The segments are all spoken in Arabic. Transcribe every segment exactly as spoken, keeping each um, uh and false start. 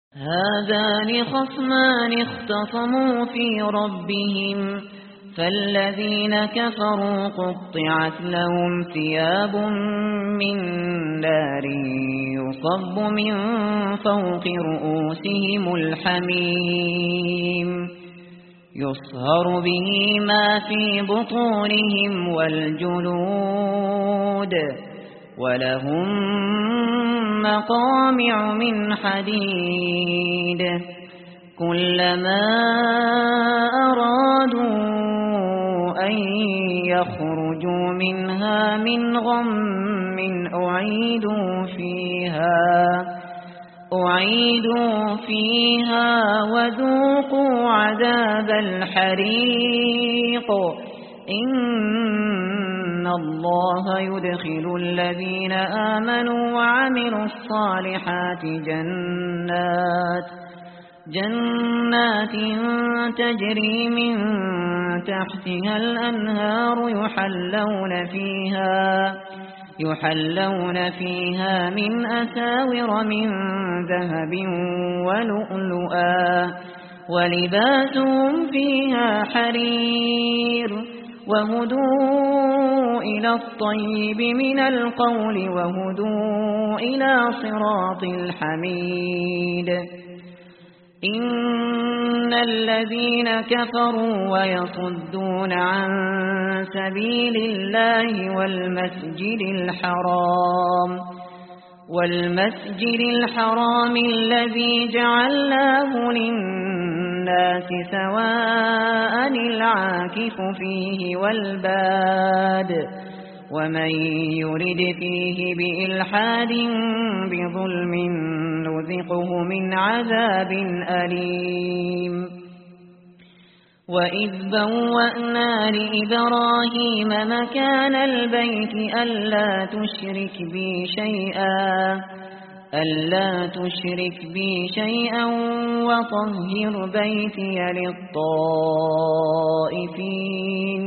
هذان خصمان اختصموا في ربهم فالذين كفروا قطعت لهم ثياب من نار يصب من فوق رؤوسهم الحميم يصهر به ما في بطونهم والجلود ولهم مقامع من حديد كلما أرادوا أن يخرجوا منها من غم أعيدوا فيها أعيدوا فيها وذوقوا عذاب الحريق إن الله يدخل الذين آمنوا وعملوا الصالحات جنات جنات تجري من تحتها الأنهار يحلون فيها يحلون فيها من أساور من ذهب ولؤلؤا ولباسهم فيها حرير وهدوا إلى الطيب من القول وهدوا إلى صراط الحميد إن الذين كفروا ويصدون عن سبيل الله والمسجد الحرام والمسجد الحرام الذي جعلناه للناس سواء العاكف فيه والباد ومن يرد فيه بإلحاد بظلم نذقه من عذاب أليم وإذ بوأنا لإبراهيم مكان البيت ألا تشرك بي شيئا ألا تشرك بي شيئا وطهر بيتي للطائفين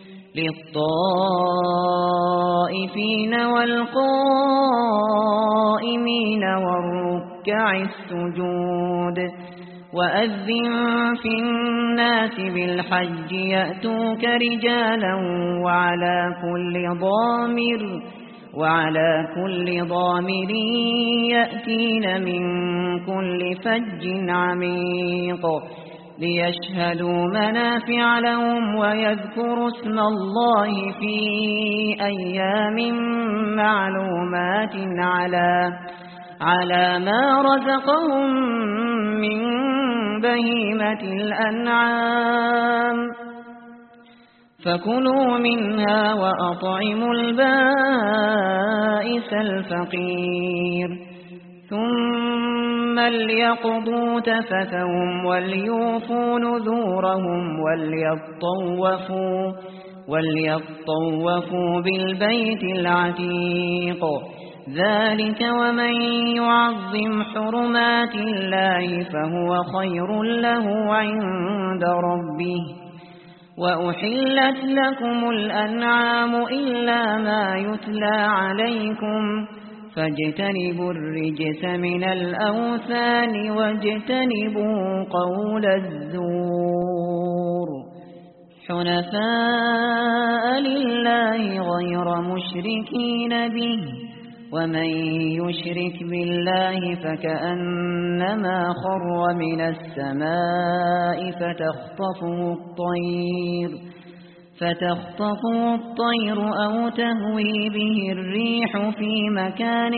للطائفين والقائمين والركع السجود وأذن في الناس بالحج يأتوك رجالا وعلى كل ضامر وعلى كل ضامر يأتين من كل فج عميق ليشهدوا منافع لهم ويذكروا اسم الله في أيام معلومات على على ما رزقهم من بهيمة الأنعام فكلوا منها وأطعموا البائس الفقير ثم ليقضوا تفثهم وليوفوا نذورهم وليطوفوا وليطوفوا بالبيت العتيق ذلك ومن يعظم حرمات الله فهو خير له عند ربه وأحلت لكم الأنعام إلا ما يتلى عليكم فاجتنبوا الرجس من الأوثان واجتنبوا قول الزور حنفاء لله غير مشركين به ومن يشرك بالله فكأنما خر من السماء فتخطفه الطير فتخطفه الطير أو تهوي به الريح في مكان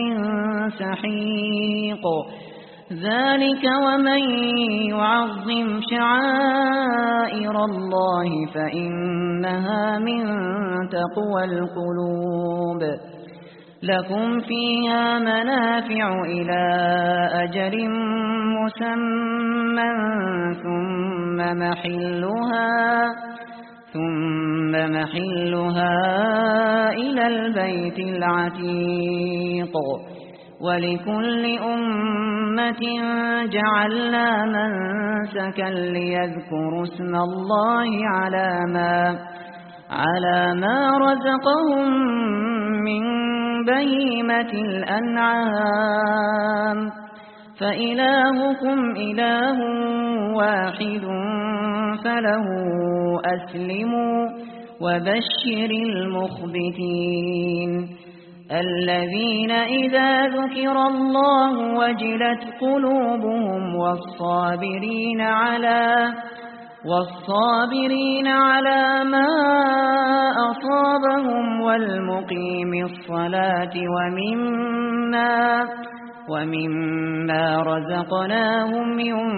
سحيق ذلك ومن يعظم شعائر الله فإنها من تقوى القلوب لكم فيها منافع إلى أجل مسمى ثم محلها ثم محلها إلى البيت العتيق ولكل أمة جعلنا منسكا ليذكروا اسم الله على ما على ما رزقهم من بهيمة الأنعام فإلهكم إله واحد فله أسلموا وبشر المخبتين الذين إذا ذكر الله وجلت قلوبهم والصابرين على والصابرين على ما أصابهم والمقيم الصلاة ومما ومما رزقناهم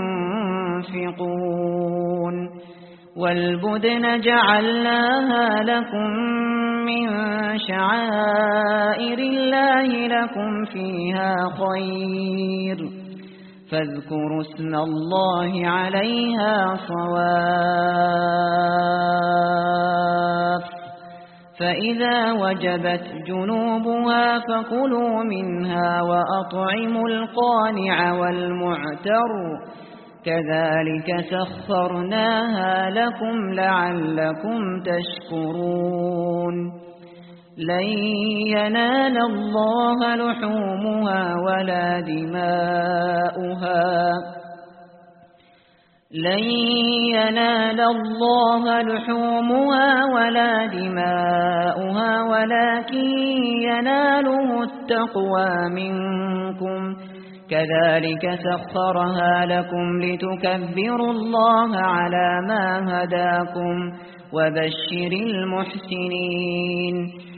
ينفقون والبدن جعلناها لكم من شعائر الله لكم فيها خير فاذكروا اسم الله عليها صواف فإذا وجبت جنوبها فكلوا منها وأطعموا القانع والمعتر كذلك سخرناها لكم لعلكم تشكرون لن ينال الله لحومها ولا دماؤها لن ينال الله لحومها ولا دماؤها ولكن يناله التقوى منكم كذلك سخرها لكم لتكبروا الله على ما هداكم وبشر المحسنين